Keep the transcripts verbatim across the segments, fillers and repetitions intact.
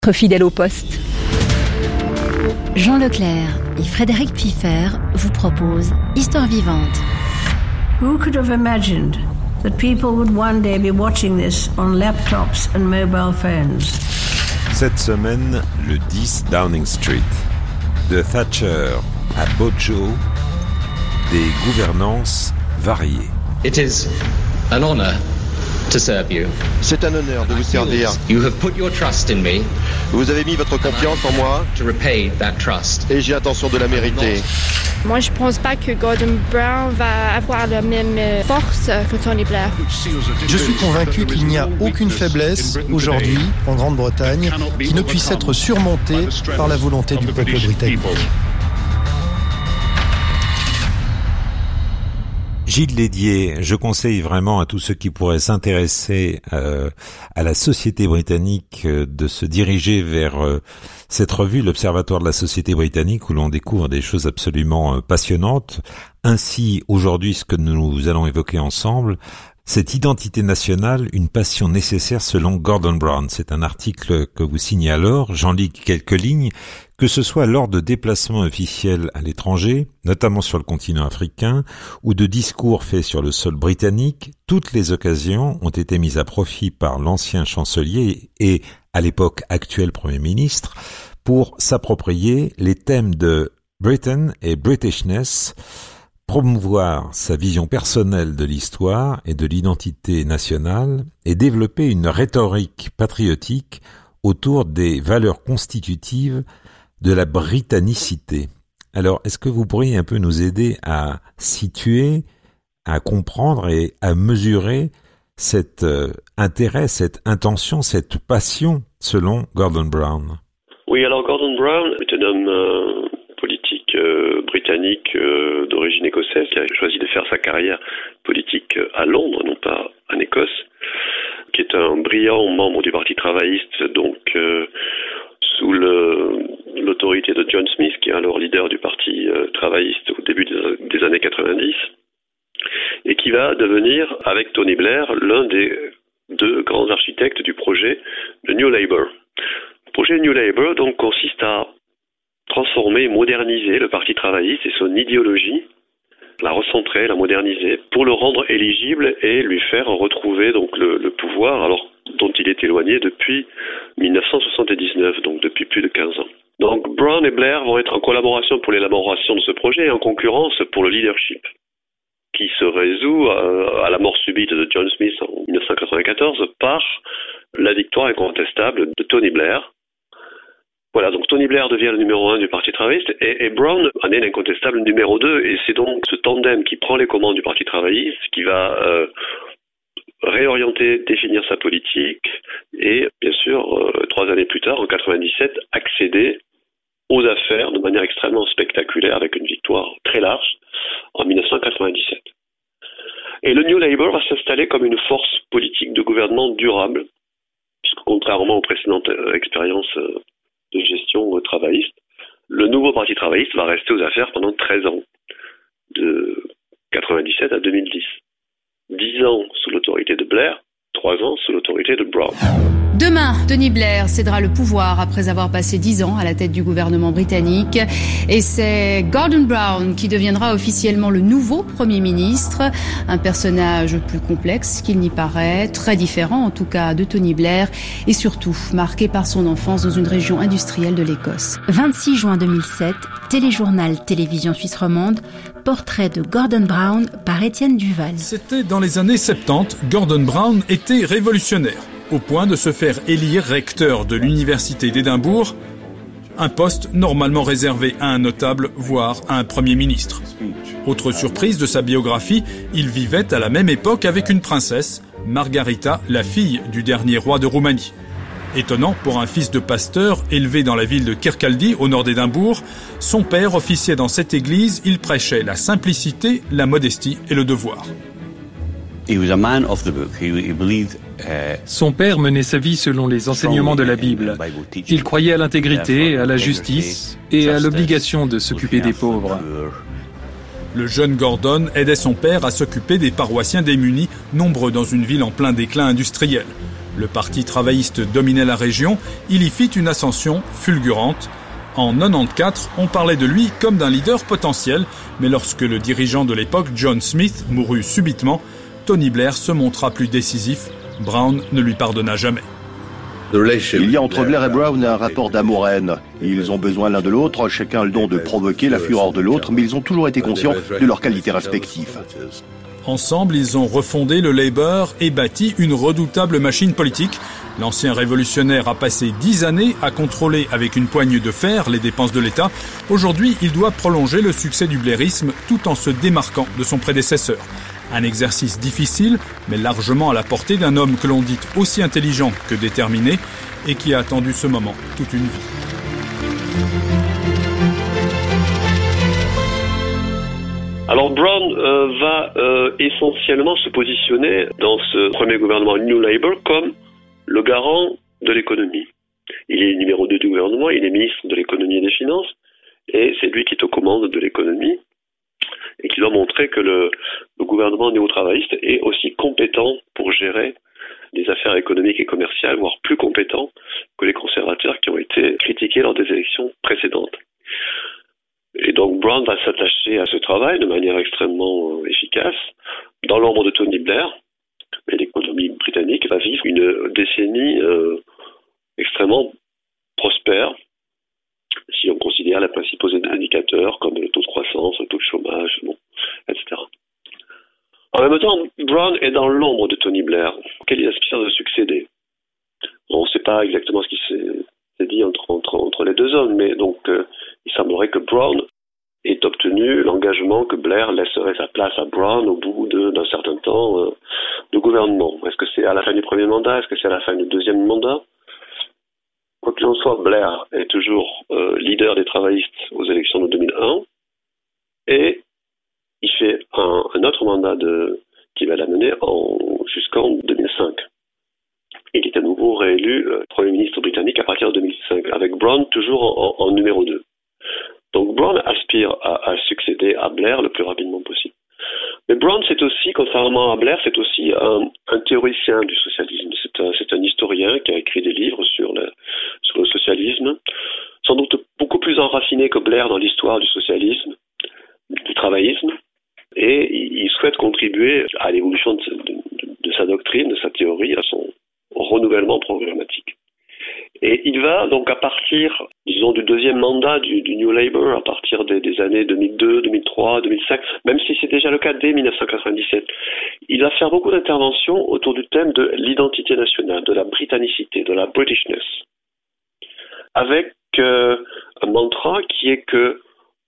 Fidèle au poste. Jean Leclerc et Frédéric Piffer vous proposent Histoire vivante. Who could have imagined that people would one day be watching this on laptops and mobile phones? Cette semaine, le dix Downing Street. De Thatcher à Bojo, des gouvernances variées. It is an honor to serve you. C'est un honneur de vous servir. You have put your trust in me. Vous avez mis votre confiance en moi. To repay that trust. Et j'ai intention de la mériter. Moi, je pense pas que Gordon Brown va avoir la même force que Tony Blair. Je suis convaincu qu'il n'y a aucune faiblesse aujourd'hui en Grande-Bretagne qui ne puisse être surmontée par la volonté du peuple britannique. Gilles Lédier, je conseille vraiment à tous ceux qui pourraient s'intéresser euh, à la société britannique euh, de se diriger vers euh, cette revue, l'Observatoire de la société britannique, où l'on découvre des choses absolument euh, passionnantes. Ainsi, aujourd'hui, ce que nous allons évoquer ensemble, cette identité nationale, une passion nécessaire selon Gordon Brown. C'est un article que vous signez alors, j'en lis quelques lignes. Que ce soit lors de déplacements officiels à l'étranger, notamment sur le continent africain, ou de discours faits sur le sol britannique, toutes les occasions ont été mises à profit par l'ancien chancelier et, à l'époque, actuel Premier ministre, pour s'approprier les thèmes de Britain et Britishness, promouvoir sa vision personnelle de l'histoire et de l'identité nationale et développer une rhétorique patriotique autour des valeurs constitutives de la britannicité. Alors, est-ce que vous pourriez un peu nous aider à situer, à comprendre et à mesurer cet euh, intérêt, cette intention, cette passion selon Gordon Brown? Oui, alors Gordon Brown est un homme euh, politique euh, britannique euh, d'origine écossaise qui a choisi de faire sa carrière politique à Londres, non pas en Écosse, qui est un brillant membre du Parti travailliste, donc euh, sous le, l'autorité de John Smith, qui est alors leader du Parti euh, travailliste au début des, des années quatre-vingt-dix, et qui va devenir, avec Tony Blair, l'un des deux grands architectes du projet de New Labour. Le projet New Labour donc consiste à transformer, moderniser le Parti travailliste et son idéologie, la recentrer, la moderniser, pour le rendre éligible et lui faire retrouver donc le, le pouvoir, alors dont il est éloigné depuis dix-neuf cent soixante-dix-neuf, donc depuis plus de quinze ans. Donc Brown et Blair vont être en collaboration pour l'élaboration de ce projet et en concurrence pour le leadership, qui se résout à, à la mort subite de John Smith en dix-neuf cent quatre-vingt-quatorze par la victoire incontestable de Tony Blair. Voilà, donc Tony Blair devient le numéro un du Parti travailliste et, et Brown en est l'incontestable numéro deux, et c'est donc ce tandem qui prend les commandes du Parti travailliste qui va euh, réorienter, définir sa politique et bien sûr, euh, trois années plus tard, en quatre-vingt-dix-sept, accéder aux affaires de manière extrêmement spectaculaire avec une victoire très large en dix-neuf cent quatre-vingt-dix-sept. Et le New Labour va s'installer comme une force politique de gouvernement durable, puisque contrairement aux précédentes euh, expériences euh, de gestion euh, travailliste, le nouveau Parti travailliste va rester aux affaires pendant treize ans, de quatre-vingt-dix-sept à deux mille dix. dix ans sous l'autorité de Blair, trois ans sous l'autorité de Brown. Demain, Tony Blair cédera le pouvoir après avoir passé dix ans à la tête du gouvernement britannique. Et c'est Gordon Brown qui deviendra officiellement le nouveau Premier ministre. Un personnage plus complexe qu'il n'y paraît, très différent en tout cas de Tony Blair, et surtout marqué par son enfance dans une région industrielle de l'Écosse. vingt-six juin deux mille sept, téléjournal Télévision Suisse Romande, portrait de Gordon Brown par Étienne Duval. C'était dans les années soixante-dix, Gordon Brown était révolutionnaire, au point de se faire élire recteur de l'université d'Édimbourg, un poste normalement réservé à un notable, voire à un premier ministre. Autre surprise de sa biographie, il vivait à la même époque avec une princesse, Margarita, la fille du dernier roi de Roumanie. Étonnant pour un fils de pasteur élevé dans la ville de Kirkcaldy, au nord d'Édimbourg, son père officiait dans cette église, il prêchait la simplicité, la modestie et le devoir. Son père menait sa vie selon les enseignements de la Bible. Il croyait à l'intégrité, à la justice et à l'obligation de s'occuper des pauvres. Le jeune Gordon aidait son père à s'occuper des paroissiens démunis, nombreux dans une ville en plein déclin industriel. Le parti travailliste dominait la région, il y fit une ascension fulgurante. En mille neuf cent quatre-vingt-quatorze, on parlait de lui comme d'un leader potentiel, mais lorsque le dirigeant de l'époque, John Smith, mourut subitement, Tony Blair se montra plus décisif. Brown ne lui pardonna jamais. Il y a entre Blair et Brown un rapport d'amour-haine. Ils ont besoin l'un de l'autre, chacun a le don de provoquer la fureur de l'autre, mais ils ont toujours été conscients de leurs qualités respectives. Ensemble, ils ont refondé le Labour et bâti une redoutable machine politique. L'ancien révolutionnaire a passé dix années à contrôler avec une poigne de fer les dépenses de l'État. Aujourd'hui, il doit prolonger le succès du blairisme tout en se démarquant de son prédécesseur. Un exercice difficile, mais largement à la portée d'un homme que l'on dit aussi intelligent que déterminé et qui a attendu ce moment toute une vie. Alors Brown euh, va euh, essentiellement se positionner dans ce premier gouvernement New Labour comme le garant de l'économie. Il est numéro deux du gouvernement, il est ministre de l'économie et des finances, et c'est lui qui est aux commandes de l'économie, et qui doit montrer que le, le gouvernement néo-travailliste est aussi compétent pour gérer des affaires économiques et commerciales, voire plus compétent que les conservateurs qui ont été critiqués lors des élections précédentes. Et donc Brown va s'attacher à ce travail de manière extrêmement euh, efficace, dans l'ombre de Tony Blair. Et l'économie britannique va vivre une décennie euh, extrêmement prospère, si on considère les principaux indicateurs comme le taux de croissance, le taux de chômage, bon, et cetera. En même temps, Brown est dans l'ombre de Tony Blair, auquel il aspire de succéder. On ne sait pas exactement ce qui s'est dit entre, entre, entre les deux hommes, mais donc euh, il semblerait que Brown ait obtenu l'engagement que Blair laisserait sa place à Brown au bout de, d'un certain temps euh, de gouvernement. Est-ce que c'est à la fin du premier mandat? Est-ce que c'est à la fin du deuxième mandat? Quoi qu'il en soit, Blair est toujours euh, leader des travaillistes aux élections de deux mille un et il fait un, un autre mandat de, qui va l'amener en, jusqu'en deux mille cinq. Il est à nouveau réélu euh, Premier ministre britannique à partir de deux mille cinq, avec Brown toujours en, en, en numéro deux. Donc Brown aspire à, à succéder à Blair le plus rapidement possible. Mais Brown, c'est aussi, contrairement à Blair, c'est aussi un, un théoricien du socialisme. C'est un, c'est un historien qui a écrit des livres sur le, sur le socialisme, sans doute beaucoup plus enraciné que Blair dans l'histoire du socialisme, du travaillisme, et il souhaite contribuer à l'évolution de, de, de, de sa doctrine, de sa théorie, à son renouvellement programmatique. Et il va donc à partir, disons, du deuxième mandat du, du New Labour, à partir des, des années deux mille deux, deux mille trois, deux mille cinq, même si c'est déjà le cas dès dix-neuf cent quatre-vingt-dix-sept, il va faire beaucoup d'interventions autour du thème de l'identité nationale, de la britannicité, de la Britishness, avec euh, un mantra qui est que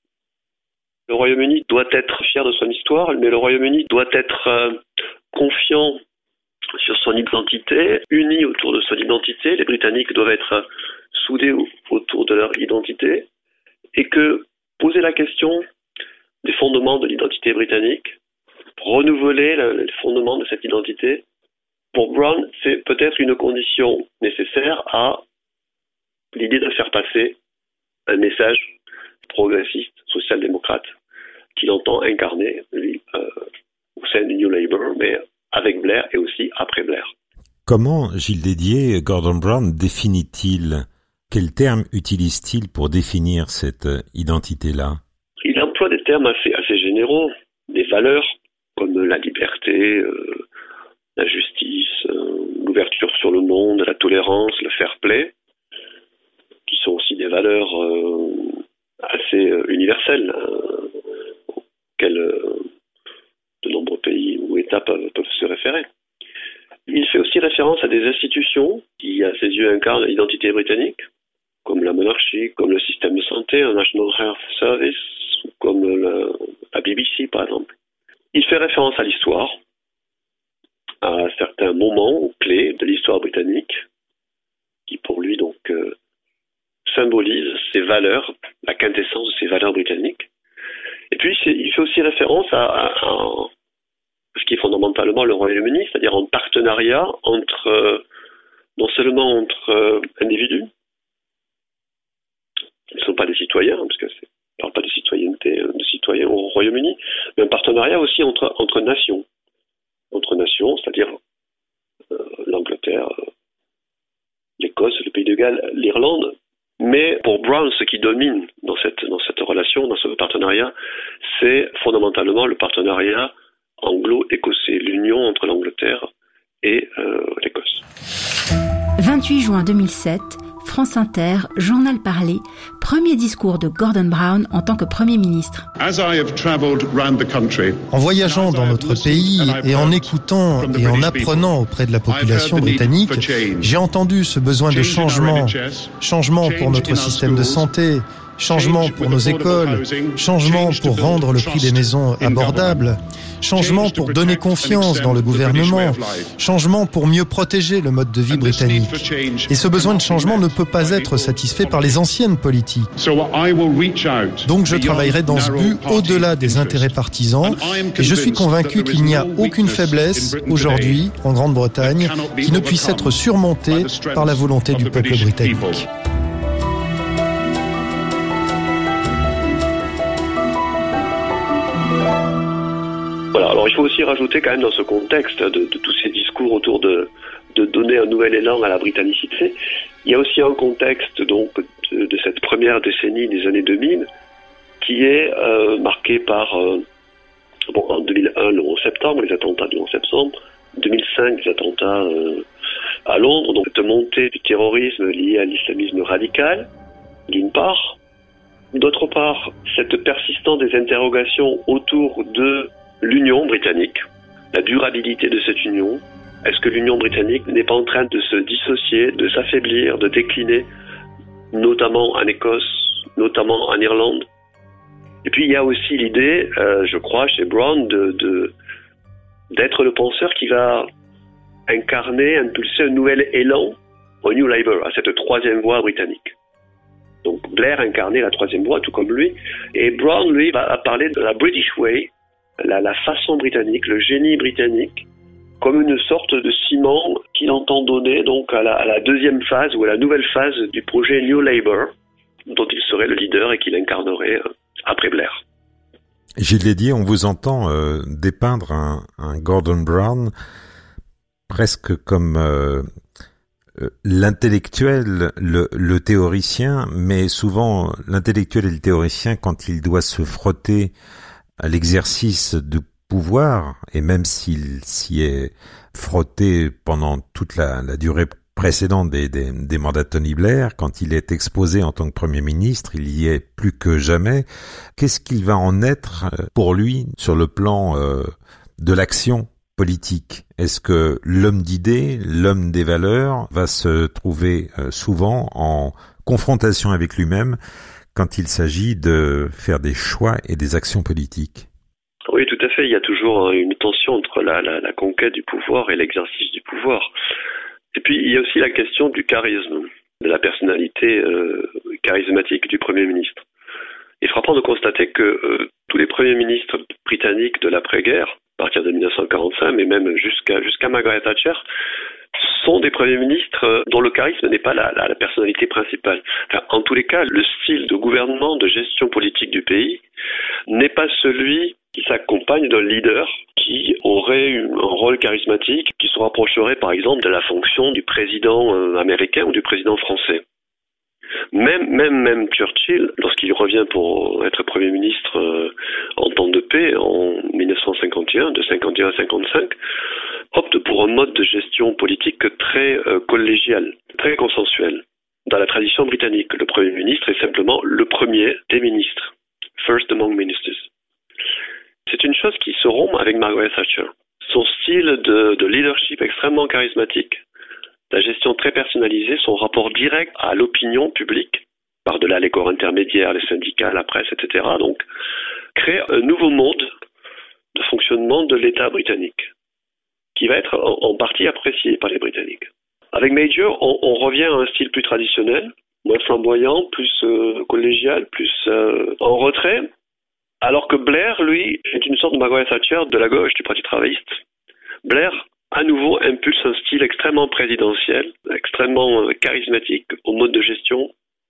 le Royaume-Uni doit être fier de son histoire, mais le Royaume-Uni doit être euh, confiant sur son identité, unis autour de son identité. Les Britanniques doivent être soudés autour de leur identité, et que poser la question des fondements de l'identité britannique, renouveler les fondements de cette identité, pour Brown, c'est peut-être une condition nécessaire à l'idée de faire passer un message progressiste, social-démocrate, qu'il entend incarner, lui, euh, au sein du New Labour, mais avec Blair et aussi après Blair. Comment, Gilles Dédier, Gordon Brown définit-il, quels termes utilise-t-il pour définir cette identité-là? Il emploie des termes assez, assez généraux, des valeurs comme la liberté, euh, la justice, euh, l'ouverture sur le monde, la tolérance, le fair play, qui sont aussi des valeurs euh, assez euh, universelles, euh, auxquelles euh, de nombreux pays ou États peuvent, peuvent se référer. Il fait aussi référence à des institutions qui, à ses yeux, incarnent l'identité britannique, comme la monarchie, comme le système de santé, le National Health Service, ou comme la, la B B C, par exemple. Il fait référence à l'histoire, à certains moments clés de l'histoire britannique, qui pour lui, donc, euh, symbolisent ses valeurs, la quintessence de ses valeurs britanniques. Et puis, il fait aussi référence à, à, à ce qui est fondamentalement le Royaume-Uni, c'est-à-dire un partenariat entre, euh, non seulement entre euh, individus, qui ne sont pas des citoyens, parce que c'est, on ne parle pas de citoyenneté de citoyens au Royaume-Uni, mais un partenariat aussi entre, entre nations, entre nations, c'est-à-dire euh, l'Angleterre, l'Écosse, le Pays de Galles, l'Irlande. Mais pour Brown, ce qui domine dans cette, dans cette relation, dans ce partenariat, c'est fondamentalement le partenariat anglo-écossais, l'union entre l'Angleterre et euh, l'Écosse. vingt-huit juin deux mille sept, France Inter, Journal parlé, premier discours de Gordon Brown en tant que Premier ministre. En voyageant dans notre pays et en écoutant et en apprenant auprès de la population britannique, j'ai entendu ce besoin de changement, changement pour notre système de santé, changement pour nos écoles, changement pour rendre le prix des maisons abordable, changement pour donner confiance dans le gouvernement, changement pour mieux protéger le mode de vie britannique. Et ce besoin de changement ne peut pas être satisfait par les anciennes politiques. Donc je travaillerai dans ce but au-delà des intérêts partisans et je suis convaincu qu'il n'y a aucune faiblesse aujourd'hui en Grande-Bretagne qui ne puisse être surmontée par la volonté du peuple britannique. Voilà, alors il faut aussi rajouter quand même dans ce contexte de, de tous ces discours autour de, de donner un nouvel élan à la britannicité, il y a aussi un contexte donc de, de cette première décennie des années deux mille qui est euh, marqué par euh, bon, en deux mille un le onze septembre, les attentats du onze septembre, deux mille cinq les attentats euh, à Londres, donc cette montée du terrorisme lié à l'islamisme radical, d'une part. D'autre part, cette persistance des interrogations autour de l'Union britannique, la durabilité de cette union. Est-ce que l'Union britannique n'est pas en train de se dissocier, de s'affaiblir, de décliner, notamment en Écosse, notamment en Irlande? Et puis il y a aussi l'idée, euh, je crois, chez Brown, de, de, d'être le penseur qui va incarner, impulser un nouvel élan au New Labour, à cette troisième voie britannique. Donc Blair incarnait la troisième voie, tout comme lui. Et Brown, lui, va parler de la British Way, la, la façon britannique, le génie britannique, comme une sorte de ciment qu'il entend donner donc à la, à la deuxième phase ou à la nouvelle phase du projet New Labour, dont il serait le leader et qu'il incarnerait après Blair. Gilles Lédier, on vous entend euh, dépeindre un, un Gordon Brown presque comme euh, l'intellectuel, le, le théoricien, mais souvent l'intellectuel et le théoricien, quand il doit se frotter à l'exercice du pouvoir, et même s'il s'y est frotté pendant toute la, la durée précédente des, des, des mandats de Tony Blair, quand il est exposé en tant que Premier ministre, il y est plus que jamais. Qu'est-ce qu'il va en être pour lui sur le plan euh, de l'action politique? Est-ce que l'homme d'idées, l'homme des valeurs va se trouver euh, souvent en confrontation avec lui-même quand il s'agit de faire des choix et des actions politiques? Oui, tout à fait. Il y a toujours une tension entre la, la, la conquête du pouvoir et l'exercice du pouvoir. Et puis, il y a aussi la question du charisme, de la personnalité euh, charismatique du Premier ministre. Il est frappant de constater que euh, tous les premiers ministres britanniques de l'après-guerre, à partir de dix-neuf cent quarante-cinq, mais même jusqu'à, jusqu'à Margaret Thatcher, sont des premiers ministres dont le charisme n'est pas la, la, la personnalité principale. Enfin, en tous les cas, le style de gouvernement, de gestion politique du pays n'est pas celui qui s'accompagne d'un leader qui aurait un rôle charismatique, qui se rapprocherait par exemple de la fonction du président euh, américain ou du président français. Même, même, même Churchill, lorsqu'il revient pour être Premier ministre euh, en temps de paix en dix-neuf cent cinquante et un, de cinquante et un à cinquante-cinq, opte pour un mode de gestion politique très euh, collégial, très consensuel. Dans la tradition britannique, le Premier ministre est simplement le premier des ministres, first among ministers. C'est une chose qui se rompt avec Margaret Thatcher. Son style de, de leadership extrêmement charismatique, la gestion très personnalisée, son rapport direct à l'opinion publique, par-delà les corps intermédiaires, les syndicats, la presse, et cetera, donc, crée un nouveau mode de fonctionnement de l'État britannique, qui va être en, en partie apprécié par les Britanniques. Avec Major, on, on revient à un style plus traditionnel, moins flamboyant, plus euh, collégial, plus euh, en retrait, alors que Blair, lui, est une sorte de Margaret Thatcher de la gauche, du Parti travailliste. Blair, à nouveau, impulse un style extrêmement présidentiel, extrêmement charismatique au mode de gestion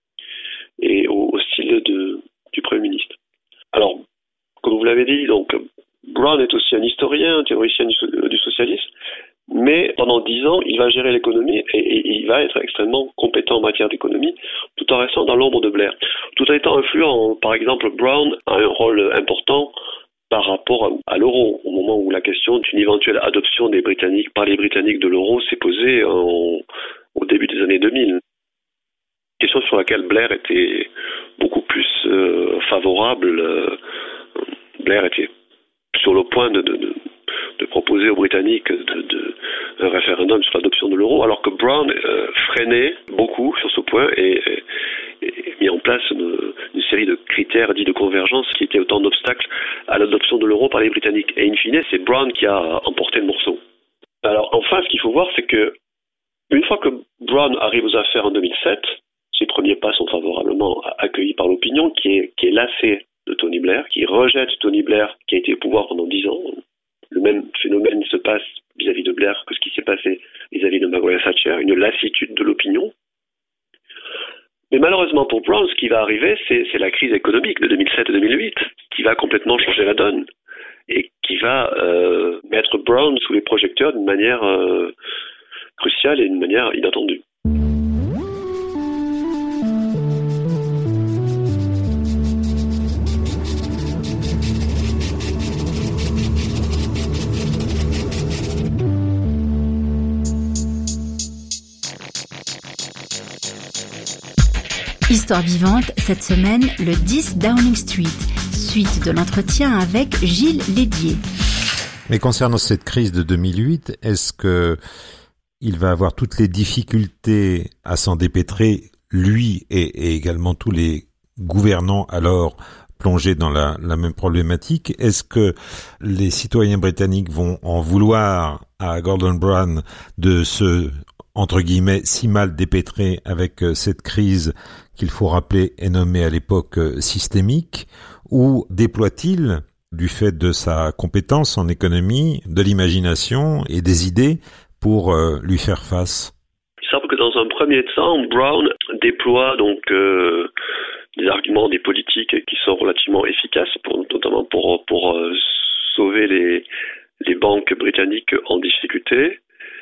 et au, au style de, du Premier ministre. Alors, comme vous l'avez dit, donc Brown est aussi un historien, un théoricien du, du socialisme, mais pendant dix ans, il va gérer l'économie et, et il va être extrêmement compétent en matière d'économie, tout en restant dans l'ombre de Blair. Tout en étant influent, par exemple, Brown a un rôle important par rapport à, à l'euro, au moment où la question d'une éventuelle adoption des Britanniques, par les Britanniques de l'euro s'est posée en, au début des années deux mille. Question sur laquelle Blair était beaucoup plus euh, favorable. Euh, Blair était sur le point de, de, de, de proposer aux Britanniques de, de, un référendum sur l'adoption de l'euro, alors que Brown euh, freinait beaucoup sur ce point et, et, et mis en place une, une série de critères dits de convergence qui étaient autant d'obstacles à l'adoption de l'euro par les Britanniques. Et in fine, c'est Brown qui a emporté le morceau. Alors enfin, ce qu'il faut voir, c'est que une fois que Brown arrive aux affaires en deux mille sept, ses premiers pas sont favorablement accueillis par l'opinion qui est, qui est lassée de Tony Blair, qui rejette Tony Blair qui a été au pouvoir pendant dix ans. Le même phénomène se passe vis-à-vis de Blair que ce qui s'est passé vis-à-vis de Margaret Thatcher, une lassitude de l'opinion. Mais malheureusement pour Brown, ce qui va arriver, c'est, c'est la crise économique de deux mille sept et deux mille huit qui va complètement changer la donne et qui va euh, mettre Brown sous les projecteurs d'une manière euh, cruciale et d'une manière inattendue. Histoire vivante, cette semaine, le dix Downing Street, suite de l'entretien avec Gilles Lédier. Mais concernant cette crise de deux mille huit, est-ce que il va avoir toutes les difficultés à s'en dépêtrer, lui et, et également tous les gouvernants alors plongés dans la, la même problématique? Est-ce que les citoyens britanniques vont en vouloir à Gordon Brown de se, entre guillemets, si mal dépêtrer avec cette crise qu'il faut rappeler est nommée à l'époque systémique, ou déploie-t-il, du fait de sa compétence en économie, de l'imagination et des idées pour euh, lui faire face? Il semble que dans un premier temps, Brown déploie donc euh, des arguments, des politiques qui sont relativement efficaces, pour, notamment pour, pour euh, sauver les, les banques britanniques en difficulté,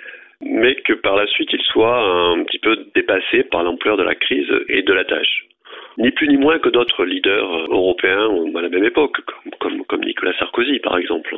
mais que par la suite, il soit un petit peu dépassé par l'ampleur de la crise et de la tâche. Ni plus ni moins que d'autres leaders européens à la même époque, comme, comme, comme Nicolas Sarkozy, par exemple,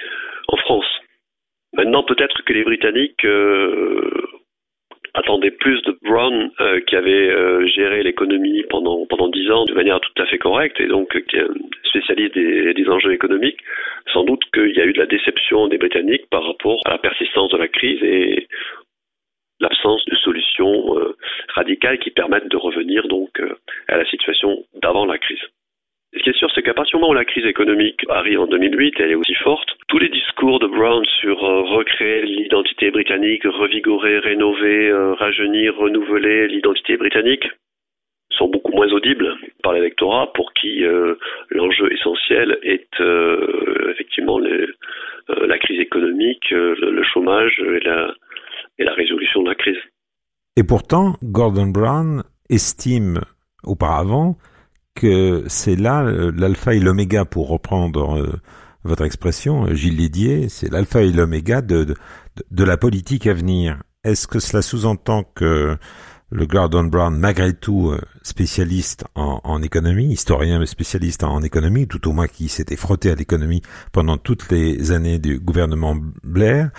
en France. Maintenant, peut-être que les Britanniques euh, attendaient plus de Brown, euh, qui avait euh, géré l'économie pendant pendant dix ans de manière tout à fait correcte, et donc qui est un spécialiste des, des enjeux économiques. Sans doute qu'il y a eu de la déception des Britanniques par rapport à la persistance de la crise et l'absence de solutions euh, radicales qui permettent de revenir donc euh, à la situation d'avant la crise. Ce qui est sûr, c'est qu'à partir du moment où la crise économique arrive en deux mille huit, elle est aussi forte. Tous les discours de Brown sur euh, recréer l'identité britannique, revigorer, rénover, euh, rajeunir, renouveler l'identité britannique sont beaucoup moins audibles par l'électorat, pour qui euh, l'enjeu essentiel est euh, effectivement les, euh, la crise économique, euh, le, le chômage et la, et la résolution de la crise. Et pourtant, Gordon Brown estime auparavant que c'est là l'alpha et l'oméga, pour reprendre euh, votre expression, Gilles Lédier, c'est l'alpha et l'oméga de, de, de la politique à venir. Est-ce que cela sous-entend que le Gordon Brown, malgré tout spécialiste en, en économie, historien mais spécialiste en, en économie, tout au moins qui s'était frotté à l'économie pendant toutes les années du gouvernement Blair,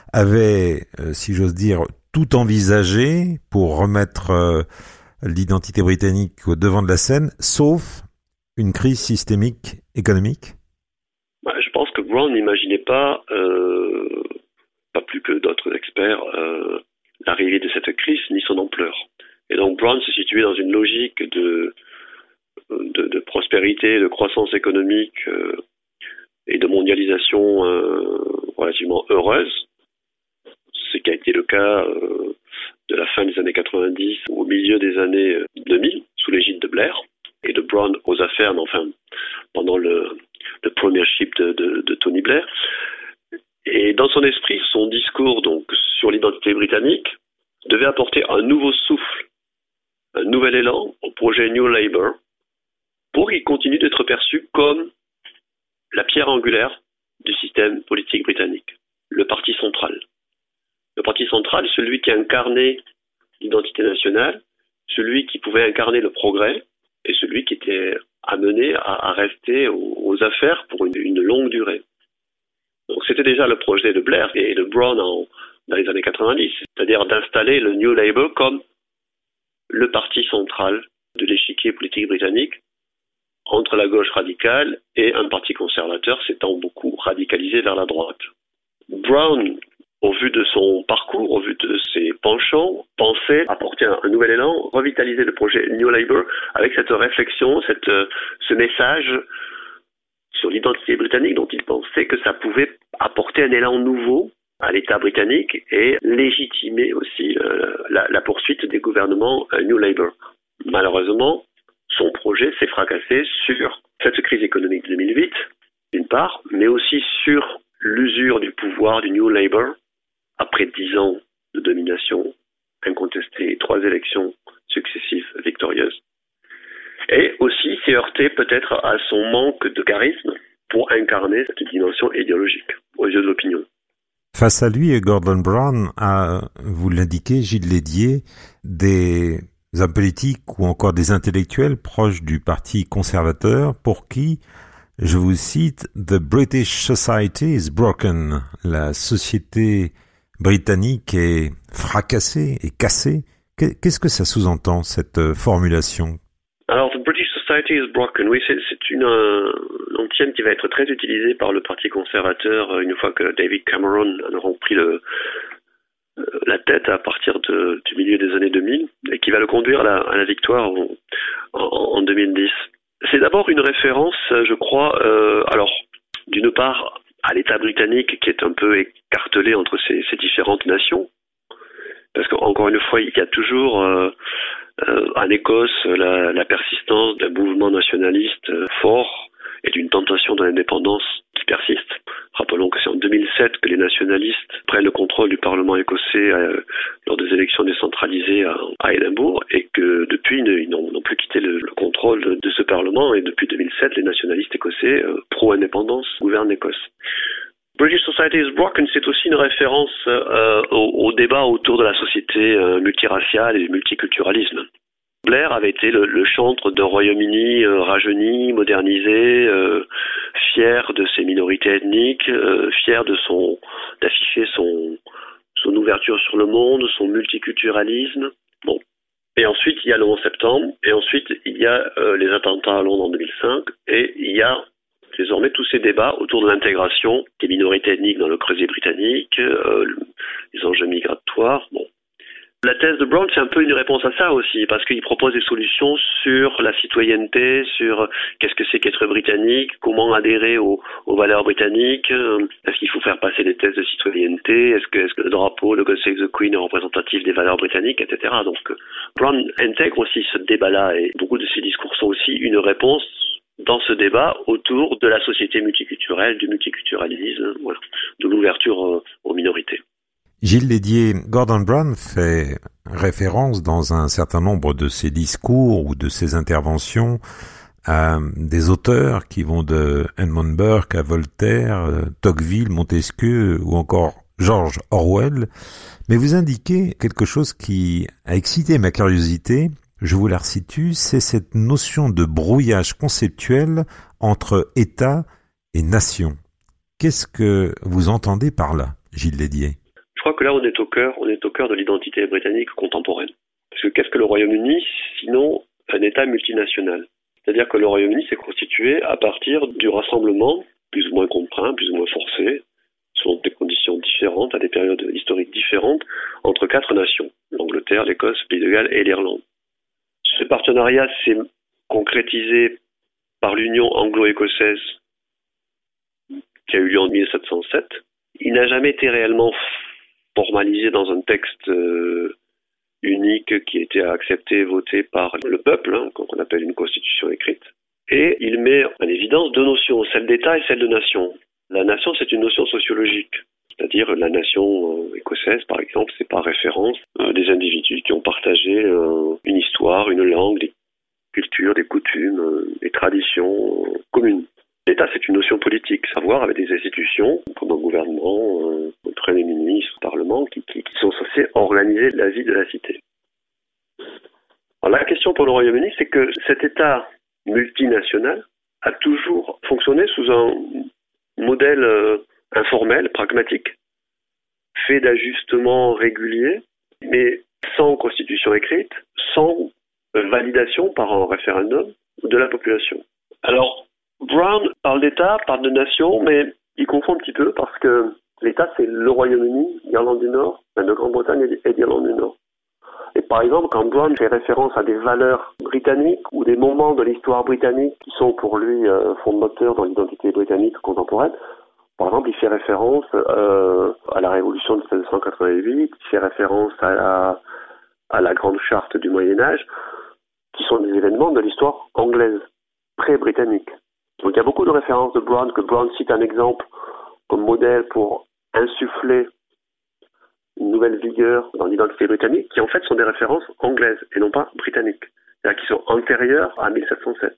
avait, euh, si j'ose dire, tout envisagé pour remettre euh, l'identité britannique au devant de la scène, sauf une crise systémique économique? Bah, je pense que Brown n'imaginait pas, euh, pas plus que d'autres experts, euh, l'arrivée de cette crise ni son ampleur. Et donc Brown se situait dans une logique de, de, de prospérité, de croissance économique euh, et de mondialisation euh, relativement heureuse, ce qui a été le cas euh, de la fin des années quatre-vingt-dix au milieu des années deux mille, sous l'égide de Blair, et de Brown aux affaires, mais enfin pendant le, le premiership de, de, de Tony Blair. Et dans son esprit, son discours donc sur l'identité britannique devait apporter un nouveau souffle, un nouvel élan au projet New Labour, pour qu'il continue d'être perçu comme la pierre angulaire du système politique britannique, le parti central. Le parti central, celui qui incarnait l'identité nationale, celui qui pouvait incarner le progrès et celui qui était amené à, à rester aux, aux affaires pour une, une longue durée. Donc c'était déjà le projet de Blair et de Brown en, dans les années quatre-vingt-dix, c'est-à-dire d'installer le New Labour comme le parti central de l'échiquier politique britannique entre la gauche radicale et un parti conservateur s'étant beaucoup radicalisé vers la droite. Brown, au vu de son parcours, au vu de ses penchants, pensait apporter un, un nouvel élan, revitaliser le projet New Labour avec cette réflexion, cette, ce message sur l'identité britannique dont il pensait que ça pouvait apporter un élan nouveau à l'État britannique et légitimer aussi euh, la, la poursuite des gouvernements euh, New Labour. Malheureusement, son projet s'est fracassé sur cette crise économique de deux mille huit, d'une part, mais aussi sur l'usure du pouvoir du New Labour après dix ans de domination incontestée et trois élections successives victorieuses. Et aussi s'est heurté peut-être à son manque de charisme pour incarner cette dimension idéologique aux yeux de l'opinion. Face à lui, Gordon Brown a, vous l'indiquez, Gilles Lédier, des hommes politiques ou encore des intellectuels proches du Parti conservateur pour qui, je vous cite, « The British Society is broken ». La société britannique est fracassée et cassée. Qu'est-ce que ça sous-entend, cette formulation ? Alors, The British Society is broken, oui, c'est, c'est une euh, antienne qui va être très utilisée par le Parti conservateur une fois que David Cameron en aura pris le, euh, la tête à partir de, du milieu des années deux mille et qui va le conduire à la, à la victoire en, en, en deux mille dix. C'est d'abord une référence, je crois, euh, alors, d'une part, à l'État britannique qui est un peu écartelé entre ces, ces différentes nations, parce qu'encore une fois, il y a toujours... Euh, Euh, en Écosse, la, la persistance d'un mouvement nationaliste euh, fort et d'une tentation de l'indépendance qui persiste. Rappelons que c'est en deux mille sept que les nationalistes prennent le contrôle du Parlement écossais euh, lors des élections décentralisées à, à Édimbourg et que depuis ils n'ont, n'ont plus quitté le, le contrôle de, de ce Parlement et depuis deux mille sept les nationalistes écossais euh, pro-indépendance gouvernent l'Écosse. British Society is broken, c'est aussi une référence euh, au, au débat autour de la société euh, multiraciale et du multiculturalisme. Blair avait été le, le chantre d'un Royaume-Uni euh, rajeuni, modernisé, euh, fier de ses minorités ethniques, euh, fier de son d'afficher son son ouverture sur le monde, son multiculturalisme. Bon. Et ensuite il y a le onze septembre, et ensuite il y a euh, les attentats à Londres en deux mille cinq, et il y a désormais tous ces débats autour de l'intégration des minorités ethniques dans le creuset britannique, euh, les enjeux migratoires. Bon. La thèse de Brown, c'est un peu une réponse à ça aussi, parce qu'il propose des solutions sur la citoyenneté, sur qu'est-ce que c'est qu'être britannique, comment adhérer aux, aux valeurs britanniques, est-ce qu'il faut faire passer des tests de citoyenneté, est-ce que, est-ce que le drapeau, le God Save the Queen est représentatif des valeurs britanniques, et cetera. Donc Brown intègre aussi ce débat-là, et beaucoup de ses discours sont aussi une réponse dans ce débat autour de la société multiculturelle, du multiculturalisme, voilà, de l'ouverture euh, aux minorités. Gilles Lédier, Gordon Brown fait référence dans un certain nombre de ses discours ou de ses interventions à des auteurs qui vont de Edmund Burke à Voltaire, Tocqueville, Montesquieu ou encore George Orwell. Mais vous indiquez quelque chose qui a excité ma curiosité. Je vous la resitue, c'est cette notion de brouillage conceptuel entre État et nation. Qu'est-ce que vous entendez par là, Gilles Lédier ? Je crois que là, on est au cœur, on est au cœur de l'identité britannique contemporaine. Parce que qu'est-ce que le Royaume-Uni, sinon un État multinational ? C'est-à-dire que le Royaume-Uni s'est constitué à partir du rassemblement, plus ou moins contraint, plus ou moins forcé, selon des conditions différentes, à des périodes historiques différentes, entre quatre nations, l'Angleterre, l'Écosse, le Pays de Galles et l'Irlande. Ce partenariat s'est concrétisé par l'union anglo-écossaise qui a eu lieu en mille sept cent sept. Il n'a jamais été réellement formalisé dans un texte euh, unique qui a été accepté, voté par le peuple, hein, qu'on appelle une constitution écrite. Et il met en évidence deux notions, celle d'État et celle de nation. La nation, c'est une notion sociologique. C'est-à-dire la nation euh, écossaise, par exemple, c'est par référence euh, des individus qui ont partagé euh, une histoire, une langue, des cultures, des coutumes, euh, des traditions euh, communes. L'État, c'est une notion politique, savoir avec des institutions, comme un gouvernement, euh, un Premier ministre, Parlement, qui, qui, qui sont censés organiser la vie de la cité. Alors, la question pour le Royaume-Uni, c'est que cet État multinational a toujours fonctionné sous un modèle euh, informel, pragmatique, fait d'ajustements réguliers, mais sans constitution écrite, sans euh, validation par un référendum de la population. Alors, Brown parle d'État, parle de nation, mais il confond un petit peu parce que l'État, c'est le Royaume-Uni, l'Irlande du Nord, la Grande-Bretagne et l'Irlande du Nord. Et par exemple, quand Brown fait référence à des valeurs britanniques ou des moments de l'histoire britannique qui sont pour lui euh, fondateurs dans l'identité britannique contemporaine, par exemple, il fait référence euh, à la Révolution de mille sept cent quatre-vingt-huit, il fait référence à la, à la Grande Charte du Moyen-Âge, qui sont des événements de l'histoire anglaise, pré-britannique. Donc il y a beaucoup de références de Brown, que Brown cite un exemple comme modèle pour insuffler une nouvelle vigueur dans l'identité britannique, qui en fait sont des références anglaises et non pas britanniques, c'est-à-dire qui sont antérieures à mille sept cent sept.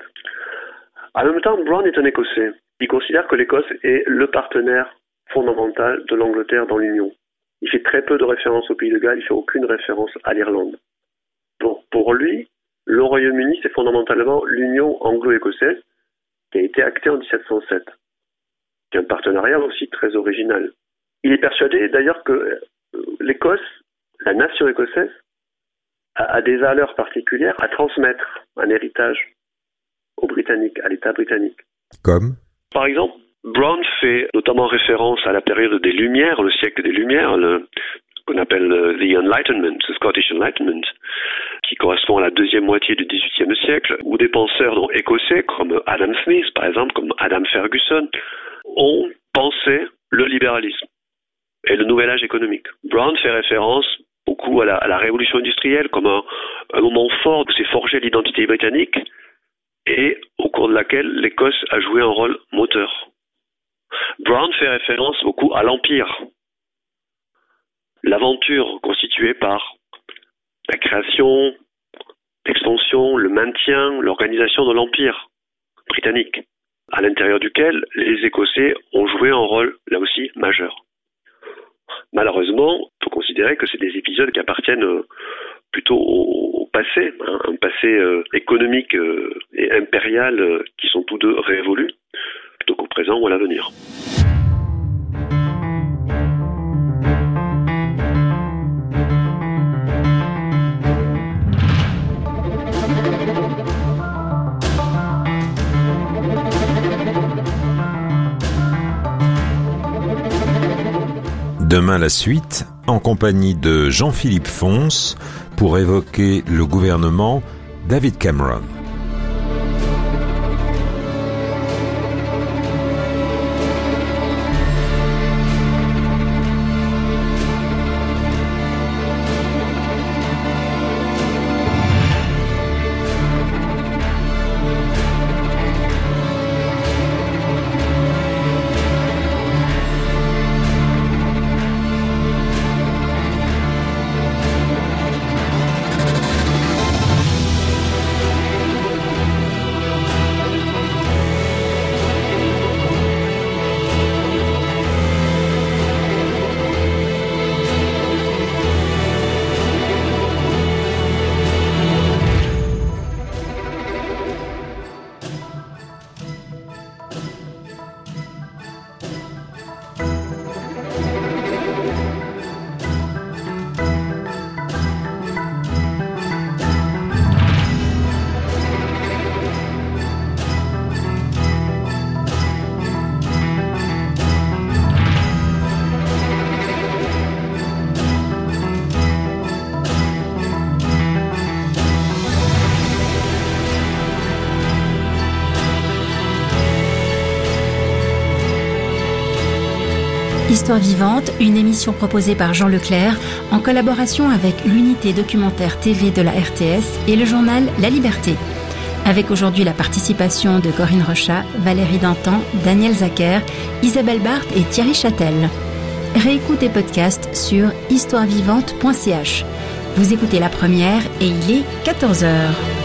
En même temps, Brown est un Écossais. Il considère que l'Écosse est le partenaire fondamental de l'Angleterre dans l'Union. Il fait très peu de références au Pays de Galles, il fait aucune référence à l'Irlande. Pour, pour lui, le Royaume-Uni, c'est fondamentalement l'Union anglo-écossaise qui a été actée en dix-sept cent sept, qui est un partenariat aussi très original. Il est persuadé d'ailleurs que l'Écosse, la nation écossaise, a, a des valeurs particulières à transmettre, un héritage aux Britanniques, à l'État britannique. Comme ? Par exemple, Brown fait notamment référence à la période des Lumières, le siècle des Lumières, le, qu'on appelle the Enlightenment, the Scottish Enlightenment, qui correspond à la deuxième moitié du dix-huitième siècle, où des penseurs donc, écossais comme Adam Smith, par exemple, comme Adam Ferguson, ont pensé le libéralisme et le nouvel âge économique. Brown fait référence beaucoup à la, à la révolution industrielle comme un, un moment fort où s'est forgé l'identité britannique et au cours de laquelle l'Écosse a joué un rôle moteur. Brown fait référence beaucoup à l'Empire, l'aventure constituée par la création, l'expansion, le maintien, l'organisation de l'Empire britannique, à l'intérieur duquel les Écossais ont joué un rôle, là aussi, majeur. Malheureusement, il faut considérer que c'est des épisodes qui appartiennent plutôt au passé, hein, un passé euh, économique euh, et impérial euh, qui sont tous deux révolus, plutôt qu'au présent ou à l'avenir. Demain la suite, en compagnie de Jean-Philippe Fons, pour évoquer le gouvernement David Cameron. Histoire vivante, une émission proposée par Jean Leclerc en collaboration avec l'unité documentaire T V de la R T S et le journal La Liberté. Avec aujourd'hui la participation de Corinne Rochat, Valérie Dantan, Daniel Zacher, Isabelle Barthes et Thierry Châtel. Réécoute et podcast sur histoire vivante point c h. Vous écoutez La Première et il est quatorze heures.